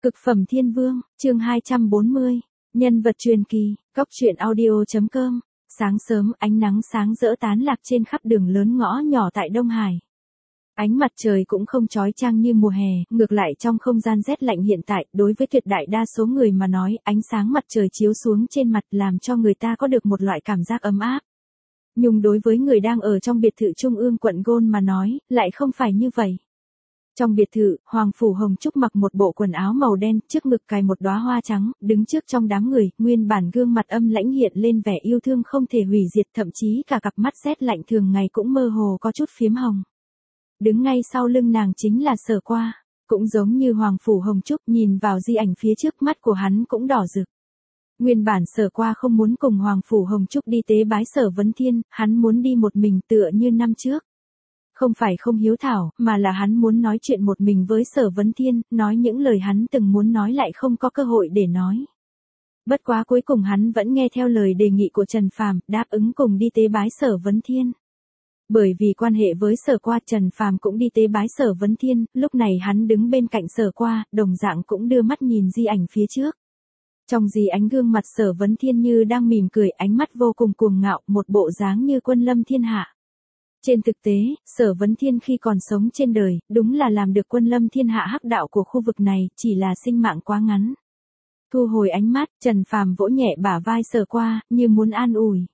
Cực phẩm thiên vương, chương 240, nhân vật truyền kỳ, cốc truyện audio.com. Sáng sớm, ánh nắng sáng rỡ tán lạc trên khắp đường lớn ngõ nhỏ tại Đông Hải. Ánh mặt trời cũng không chói chang như mùa hè, ngược lại trong không gian rét lạnh hiện tại, đối với tuyệt đại đa số người mà nói, ánh sáng mặt trời chiếu xuống trên mặt làm cho người ta có được một loại cảm giác ấm áp. Nhưng đối với người đang ở trong biệt thự trung ương quận Gôn mà nói, lại không phải như vậy. Trong biệt thự, Hoàng Phủ Hồng Trúc mặc một bộ quần áo màu đen, trước ngực cài một đóa hoa trắng, đứng trước trong đám người, nguyên bản gương mặt âm lãnh hiện lên vẻ yêu thương không thể hủy diệt, thậm chí cả cặp mắt rét lạnh thường ngày cũng mơ hồ có chút phiếm hồng. Đứng ngay sau lưng nàng chính là Sở Qua, cũng giống như Hoàng Phủ Hồng Trúc, nhìn vào di ảnh phía trước mắt của hắn cũng đỏ rực. Nguyên bản Sở Qua không muốn cùng Hoàng Phủ Hồng Trúc đi tế bái Sở Vấn Thiên, hắn muốn đi một mình tựa như năm trước. Không phải không hiếu thảo, mà là hắn muốn nói chuyện một mình với Sở Vấn Thiên, nói những lời hắn từng muốn nói lại không có cơ hội để nói. Bất quá cuối cùng hắn vẫn nghe theo lời đề nghị của Trần Phàm, đáp ứng cùng đi tế bái Sở Vấn Thiên. Bởi vì quan hệ với Sở Qua, Trần Phàm cũng đi tế bái Sở Vấn Thiên, lúc này hắn đứng bên cạnh Sở Qua, đồng dạng cũng đưa mắt nhìn di ảnh phía trước. Trong di ánh gương mặt Sở Vấn Thiên như đang mỉm cười, ánh mắt vô cùng cuồng ngạo, một bộ dáng như quân lâm thiên hạ. Trên thực tế, Sở Vấn Thiên khi còn sống trên đời, đúng là làm được quân lâm thiên hạ hắc đạo của khu vực này, chỉ là sinh mạng quá ngắn. Thu hồi ánh mắt, Trần Phàm vỗ nhẹ bả vai Sở Qua, như muốn an ủi.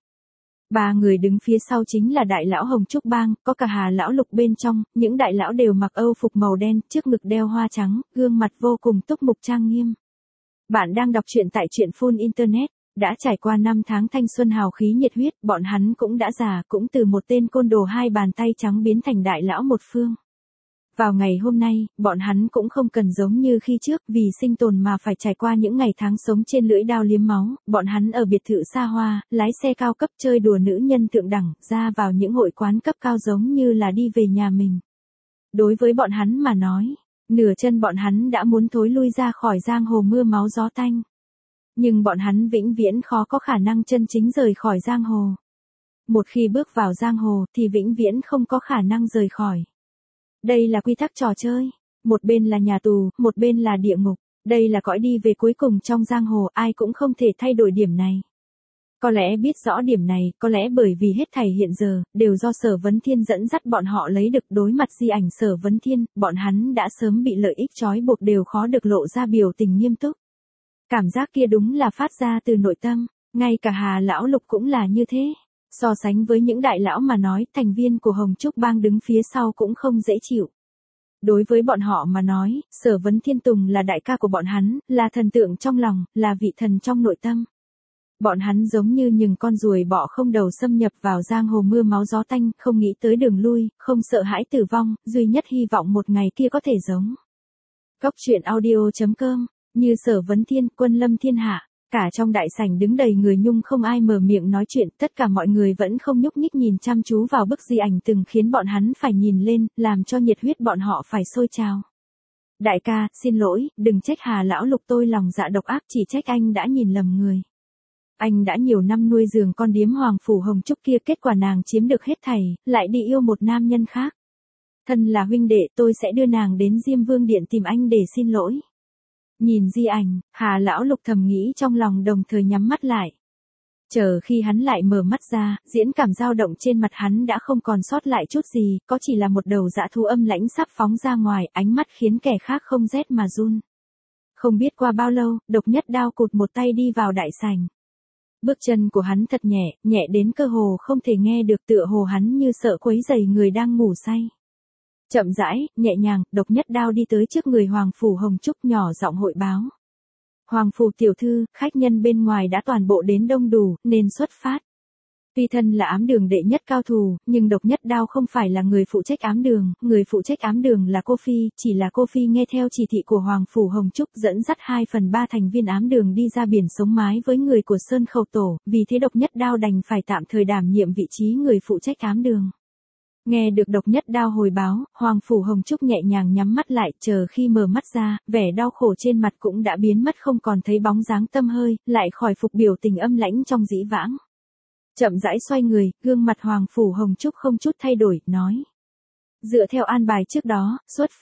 Ba người đứng phía sau chính là đại lão Hồng Trúc Bang, có cả Hà lão Lục bên trong, những đại lão đều mặc âu phục màu đen, trước ngực đeo hoa trắng, gương mặt vô cùng túc mục trang nghiêm. Bạn đang đọc truyện tại truyện Full Internet. Đã trải qua 5 tháng thanh xuân hào khí nhiệt huyết, bọn hắn cũng đã già, cũng từ một tên côn đồ hai bàn tay trắng biến thành đại lão một phương. Vào ngày hôm nay, bọn hắn cũng không cần giống như khi trước, vì sinh tồn mà phải trải qua những ngày tháng sống trên lưỡi dao liếm máu, bọn hắn ở biệt thự xa hoa, lái xe cao cấp chơi đùa nữ nhân thượng đẳng, ra vào những hội quán cấp cao giống như là đi về nhà mình. Đối với bọn hắn mà nói, nửa chân bọn hắn đã muốn thối lui ra khỏi giang hồ mưa máu gió tanh. Nhưng bọn hắn vĩnh viễn khó có khả năng chân chính rời khỏi giang hồ. Một khi bước vào giang hồ thì vĩnh viễn không có khả năng rời khỏi. Đây là quy tắc trò chơi. Một bên là nhà tù, một bên là địa ngục. Đây là cõi đi về cuối cùng trong giang hồ, ai cũng không thể thay đổi điểm này. Có lẽ biết rõ điểm này, có lẽ bởi vì hết thảy hiện giờ, đều do Sở Vấn Thiên dẫn dắt bọn họ lấy được đối mặt di ảnh Sở Vấn Thiên, bọn hắn đã sớm bị lợi ích trói buộc đều khó được lộ ra biểu tình nghiêm túc. Cảm giác kia đúng là phát ra từ nội tâm, ngay cả Hà lão Lục cũng là như thế. So sánh với những đại lão mà nói, thành viên của Hồng Trúc Bang đứng phía sau cũng không dễ chịu. Đối với bọn họ mà nói, Sở Vấn Thiên Tùng là đại ca của bọn hắn, là thần tượng trong lòng, là vị thần trong nội tâm. Bọn hắn giống như những con ruồi bọ không đầu xâm nhập vào giang hồ mưa máu gió tanh, không nghĩ tới đường lui, không sợ hãi tử vong, duy nhất hy vọng một ngày kia có thể giống. Cốc truyện audio.com. Như Sở Vấn Thiên, quân lâm thiên hạ, cả trong đại sảnh đứng đầy người nhưng không ai mở miệng nói chuyện, tất cả mọi người vẫn không nhúc nhích nhìn chăm chú vào bức di ảnh từng khiến bọn hắn phải nhìn lên, làm cho nhiệt huyết bọn họ phải sôi trào. Đại ca, xin lỗi, đừng trách Hà lão Lục, tôi lòng dạ độc ác, chỉ trách anh đã nhìn lầm người. Anh đã nhiều năm nuôi giường con điếm Hoàng Phủ Hồng Trúc kia, kết quả nàng chiếm được hết thảy, lại đi yêu một nam nhân khác. Thân là huynh đệ, tôi sẽ đưa nàng đến Diêm Vương Điện tìm anh để xin lỗi. Nhìn di ảnh, Hà lão Lục thầm nghĩ trong lòng, đồng thời nhắm mắt lại. Chờ khi hắn lại mở mắt ra, diễn cảm dao động trên mặt hắn đã không còn sót lại chút gì, có chỉ là một đầu dã thú âm lãnh sắp phóng ra ngoài, ánh mắt khiến kẻ khác không rét mà run. Không biết qua bao lâu, Độc Nhất Đao cụt một tay đi vào đại sảnh. Bước chân của hắn thật nhẹ, nhẹ đến cơ hồ không thể nghe được, tựa hồ hắn như sợ quấy rầy người đang ngủ say. Chậm rãi, nhẹ nhàng, Độc Nhất Đao đi tới trước người Hoàng Phủ Hồng Trúc, nhỏ giọng hội báo. Hoàng Phủ tiểu thư, khách nhân bên ngoài đã toàn bộ đến đông đủ, nên xuất phát. Tuy thân là ám đường đệ nhất cao thủ, nhưng Độc Nhất Đao không phải là người phụ trách ám đường, người phụ trách ám đường là cô Phi, chỉ là cô Phi nghe theo chỉ thị của Hoàng Phủ Hồng Trúc dẫn dắt 2/3 thành viên ám đường đi ra biển sống mái với người của Sơn Khẩu Tổ, vì thế Độc Nhất Đao đành phải tạm thời đảm nhiệm vị trí người phụ trách ám đường. Nghe được Độc Nhất Đao hồi báo, Hoàng Phủ Hồng Trúc nhẹ nhàng nhắm mắt lại, chờ khi mở mắt ra, vẻ đau khổ trên mặt cũng đã biến mất, không còn thấy bóng dáng tăm hơi, lại khỏi phục biểu tình âm lãnh trong dĩ vãng. Chậm rãi xoay người, gương mặt Hoàng Phủ Hồng Trúc không chút thay đổi, nói. Dựa theo an bài trước đó, xuất phát.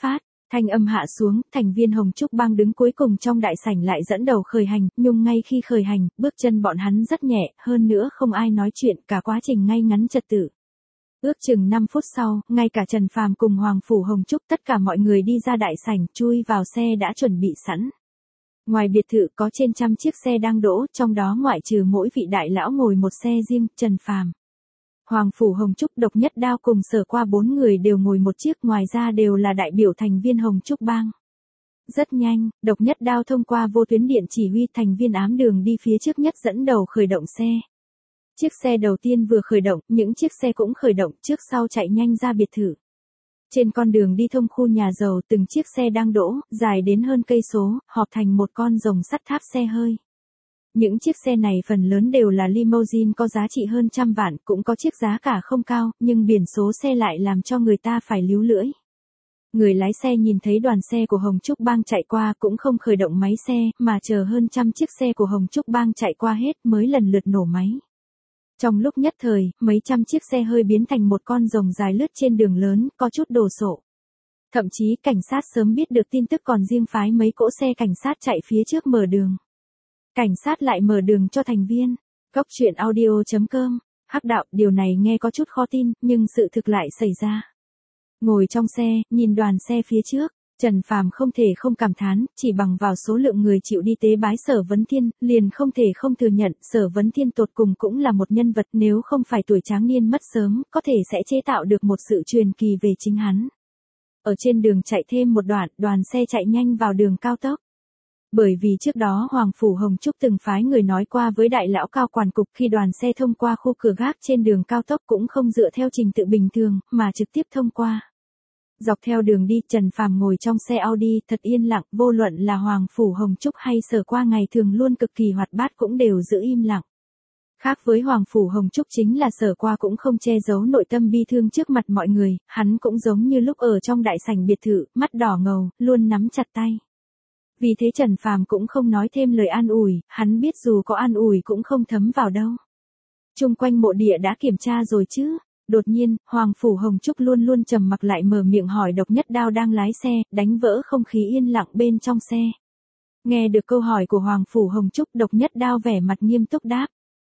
Thanh âm hạ xuống, thành viên Hồng Trúc Bang đứng cuối cùng trong đại sảnh lại dẫn đầu khởi hành, nhưng ngay khi khởi hành, bước chân bọn hắn rất nhẹ, hơn nữa không ai nói chuyện, cả quá trình ngay ngắn trật tự. Ước chừng 5 phút sau, ngay cả Trần Phàm cùng Hoàng Phủ Hồng Trúc tất cả mọi người đi ra đại sảnh, chui vào xe đã chuẩn bị sẵn. Ngoài biệt thự có trên 100 chiếc xe đang đỗ, trong đó ngoại trừ mỗi vị đại lão ngồi một xe riêng, Trần Phàm, Hoàng Phủ Hồng Trúc, Độc Nhất Đao cùng Sở Qua 4 người đều ngồi một chiếc, ngoài ra đều là đại biểu thành viên Hồng Trúc Bang. Rất nhanh, Độc Nhất Đao thông qua vô tuyến điện chỉ huy thành viên ám đường đi phía trước nhất dẫn đầu khởi động xe. Chiếc xe đầu tiên vừa khởi động, những chiếc xe cũng khởi động trước sau chạy nhanh ra biệt thự. Trên con đường đi thông khu nhà giàu, từng chiếc xe đang đỗ, dài đến hơn cây số, họp thành một con rồng sắt tháp xe hơi. Những chiếc xe này phần lớn đều là limousine có giá trị hơn 100 vạn, cũng có chiếc giá cả không cao, nhưng biển số xe lại làm cho người ta phải líu lưỡi. Người lái xe nhìn thấy đoàn xe của Hồng Trúc Bang chạy qua cũng không khởi động máy xe, mà chờ hơn 100 chiếc xe của Hồng Trúc Bang chạy qua hết mới lần lượt nổ máy. Trong lúc nhất thời, mấy trăm chiếc xe hơi biến thành một con rồng dài lướt trên đường lớn, có chút đồ sộ. Thậm chí cảnh sát sớm biết được tin tức còn riêng phái mấy cỗ xe cảnh sát chạy phía trước mở đường. Cảnh sát lại mở đường cho thành viên. Cóc truyện audio.com. Hắc đạo, điều này nghe có chút khó tin, nhưng sự thực lại xảy ra. Ngồi trong xe, nhìn đoàn xe phía trước, Trần Phàm không thể không cảm thán, chỉ bằng vào số lượng người chịu đi tế bái Sở Vấn Thiên, liền không thể không thừa nhận, Sở Vấn Thiên tột cùng cũng là một nhân vật, nếu không phải tuổi tráng niên mất sớm, có thể sẽ chế tạo được một sự truyền kỳ về chính hắn. Ở trên đường chạy thêm một đoạn, đoàn xe chạy nhanh vào đường cao tốc. Bởi vì trước đó Hoàng Phủ Hồng Trúc từng phái người nói qua với đại lão cao quản cục, khi đoàn xe thông qua khu cửa gác trên đường cao tốc cũng không dựa theo trình tự bình thường, mà trực tiếp thông qua. Dọc theo đường đi, Trần Phàm ngồi trong xe Audi thật yên lặng, vô luận là Hoàng Phủ Hồng Trúc hay Sở Qua ngày thường luôn cực kỳ hoạt bát cũng đều giữ im lặng. Khác với Hoàng Phủ Hồng Trúc chính là Sở Qua cũng không che giấu nội tâm bi thương trước mặt mọi người, hắn cũng giống như lúc ở trong đại sảnh biệt thự, mắt đỏ ngầu, luôn nắm chặt tay. Vì thế Trần Phàm cũng không nói thêm lời an ủi, hắn biết dù có an ủi cũng không thấm vào đâu. Chung quanh mộ địa đã kiểm tra rồi chứ? Đột nhiên, Hoàng Phủ Hồng Trúc luôn luôn trầm mặc lại mở miệng hỏi Độc Nhất Đao đang lái xe, đánh vỡ không khí yên lặng bên trong xe. Nghe được câu hỏi của Hoàng Phủ Hồng Trúc, Độc Nhất Đao vẻ mặt nghiêm túc đáp.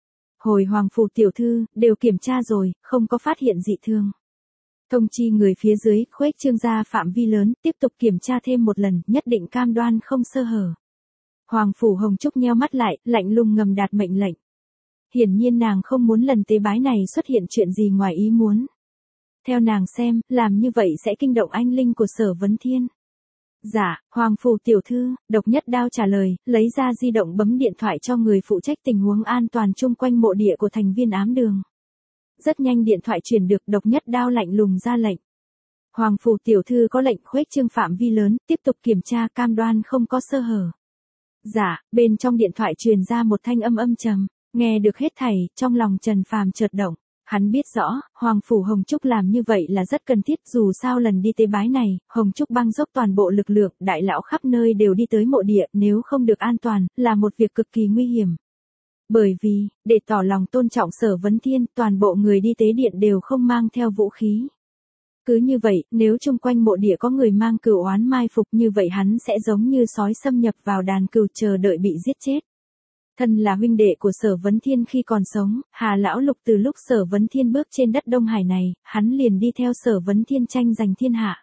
Hồi Hoàng Phủ tiểu thư, đều kiểm tra rồi, không có phát hiện dị thường. Thông chi người phía dưới, khuếch trương ra phạm vi lớn, tiếp tục kiểm tra thêm một lần, nhất định cam đoan không sơ hở. Hoàng Phủ Hồng Trúc nheo mắt lại, lạnh lùng ngầm đạt mệnh lệnh. Hiển nhiên nàng không muốn lần tế bái này xuất hiện chuyện gì ngoài ý muốn. Theo nàng xem, làm như vậy sẽ kinh động anh linh của Sở Vấn Thiên. Dạ, Hoàng Phủ tiểu thư, Độc Nhất Đao trả lời, lấy ra di động bấm điện thoại cho người phụ trách tình huống an toàn chung quanh mộ địa của thành viên ám đường. Rất nhanh điện thoại truyền được, Độc Nhất Đao lạnh lùng ra lệnh. Hoàng Phủ tiểu thư có lệnh khuếch trương phạm vi lớn, tiếp tục kiểm tra cam đoan không có sơ hở. Dạ, bên trong điện thoại truyền ra một thanh âm âm trầm, nghe được hết thảy, trong lòng Trần Phàm chợt động. Hắn biết rõ, Hoàng Phủ Hồng Trúc làm như vậy là rất cần thiết, dù sao lần đi tế bái này, Hồng Trúc Bang dốc toàn bộ lực lượng, đại lão khắp nơi đều đi tới mộ địa, nếu không được an toàn, là một việc cực kỳ nguy hiểm. Bởi vì, để tỏ lòng tôn trọng Sở Vấn Thiên, toàn bộ người đi tế điện đều không mang theo vũ khí. Cứ như vậy, nếu chung quanh mộ địa có người mang cừu oán mai phục như vậy hắn sẽ giống như sói xâm nhập vào đàn cừu chờ đợi bị giết chết. Thân là huynh đệ của Sở Vấn Thiên khi còn sống, Hà Lão Lục từ lúc Sở Vấn Thiên bước trên đất Đông Hải này, hắn liền đi theo Sở Vấn Thiên tranh giành thiên hạ.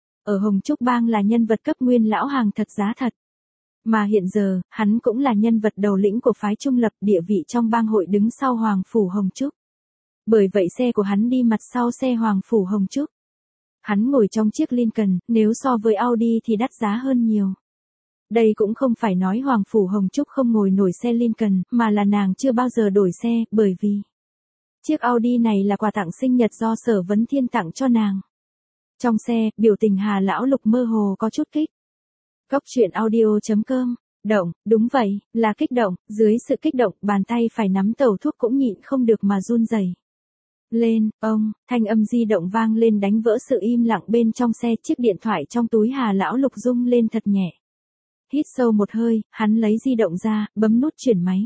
Ở Hồng Trúc Bang là nhân vật cấp nguyên lão hàng thật giá thật. Mà hiện giờ, hắn cũng là nhân vật đầu lĩnh của phái trung lập, địa vị trong bang hội đứng sau Hoàng Phủ Hồng Trúc. Bởi vậy xe của hắn đi mặt sau xe Hoàng Phủ Hồng Trúc. Hắn ngồi trong chiếc Lincoln, nếu so với Audi thì đắt giá hơn nhiều. Đây cũng không phải nói Hoàng Phủ Hồng Trúc không ngồi nổi xe Lincoln, mà là nàng chưa bao giờ đổi xe, bởi vì chiếc Audi này là quà tặng sinh nhật do Sở Vấn Thiên tặng cho nàng. Trong xe, biểu tình Hà Lão Lục mơ hồ có chút kích. Cóc truyện audio.com. Động, đúng vậy, là kích động, dưới sự kích động, bàn tay phải nắm tẩu thuốc cũng nhịn không được mà run rẩy. Lên, ông, thanh âm di động vang lên đánh vỡ sự im lặng bên trong xe, chiếc điện thoại trong túi Hà Lão Lục rung lên thật nhẹ. Hít sâu một hơi, hắn lấy di động ra, bấm nút chuyển máy.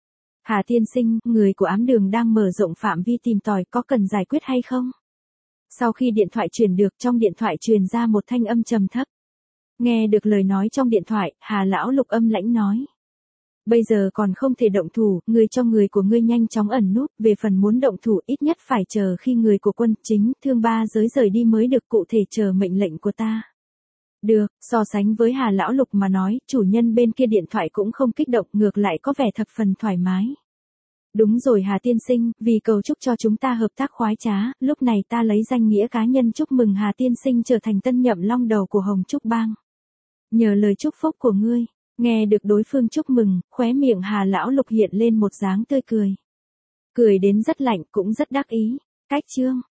Hà tiên sinh, người của ám đường đang mở rộng phạm vi tìm tòi, có cần giải quyết hay không? Sau khi điện thoại truyền được, trong điện thoại truyền ra một thanh âm trầm thấp. Nghe được lời nói trong điện thoại, Hà lão Lục âm lãnh nói. Bây giờ còn không thể động thủ, người cho người của ngươi nhanh chóng ẩn núp, về phần muốn động thủ ít nhất phải chờ khi người của quân chính, thương ba giới rời đi mới được, cụ thể chờ mệnh lệnh của ta. Được, so sánh với Hà lão Lục mà nói, chủ nhân bên kia điện thoại cũng không kích động, ngược lại có vẻ thập phần thoải mái. Đúng rồi Hà tiên sinh, vì cầu chúc cho chúng ta hợp tác khoái trá, lúc này ta lấy danh nghĩa cá nhân chúc mừng Hà tiên sinh trở thành tân nhậm long đầu của Hồng Trúc Bang. Nhờ lời chúc phúc của ngươi, nghe được đối phương chúc mừng, khóe miệng Hà lão Lục hiện lên một dáng tươi cười. Cười đến rất lạnh cũng rất đắc ý. Cách chương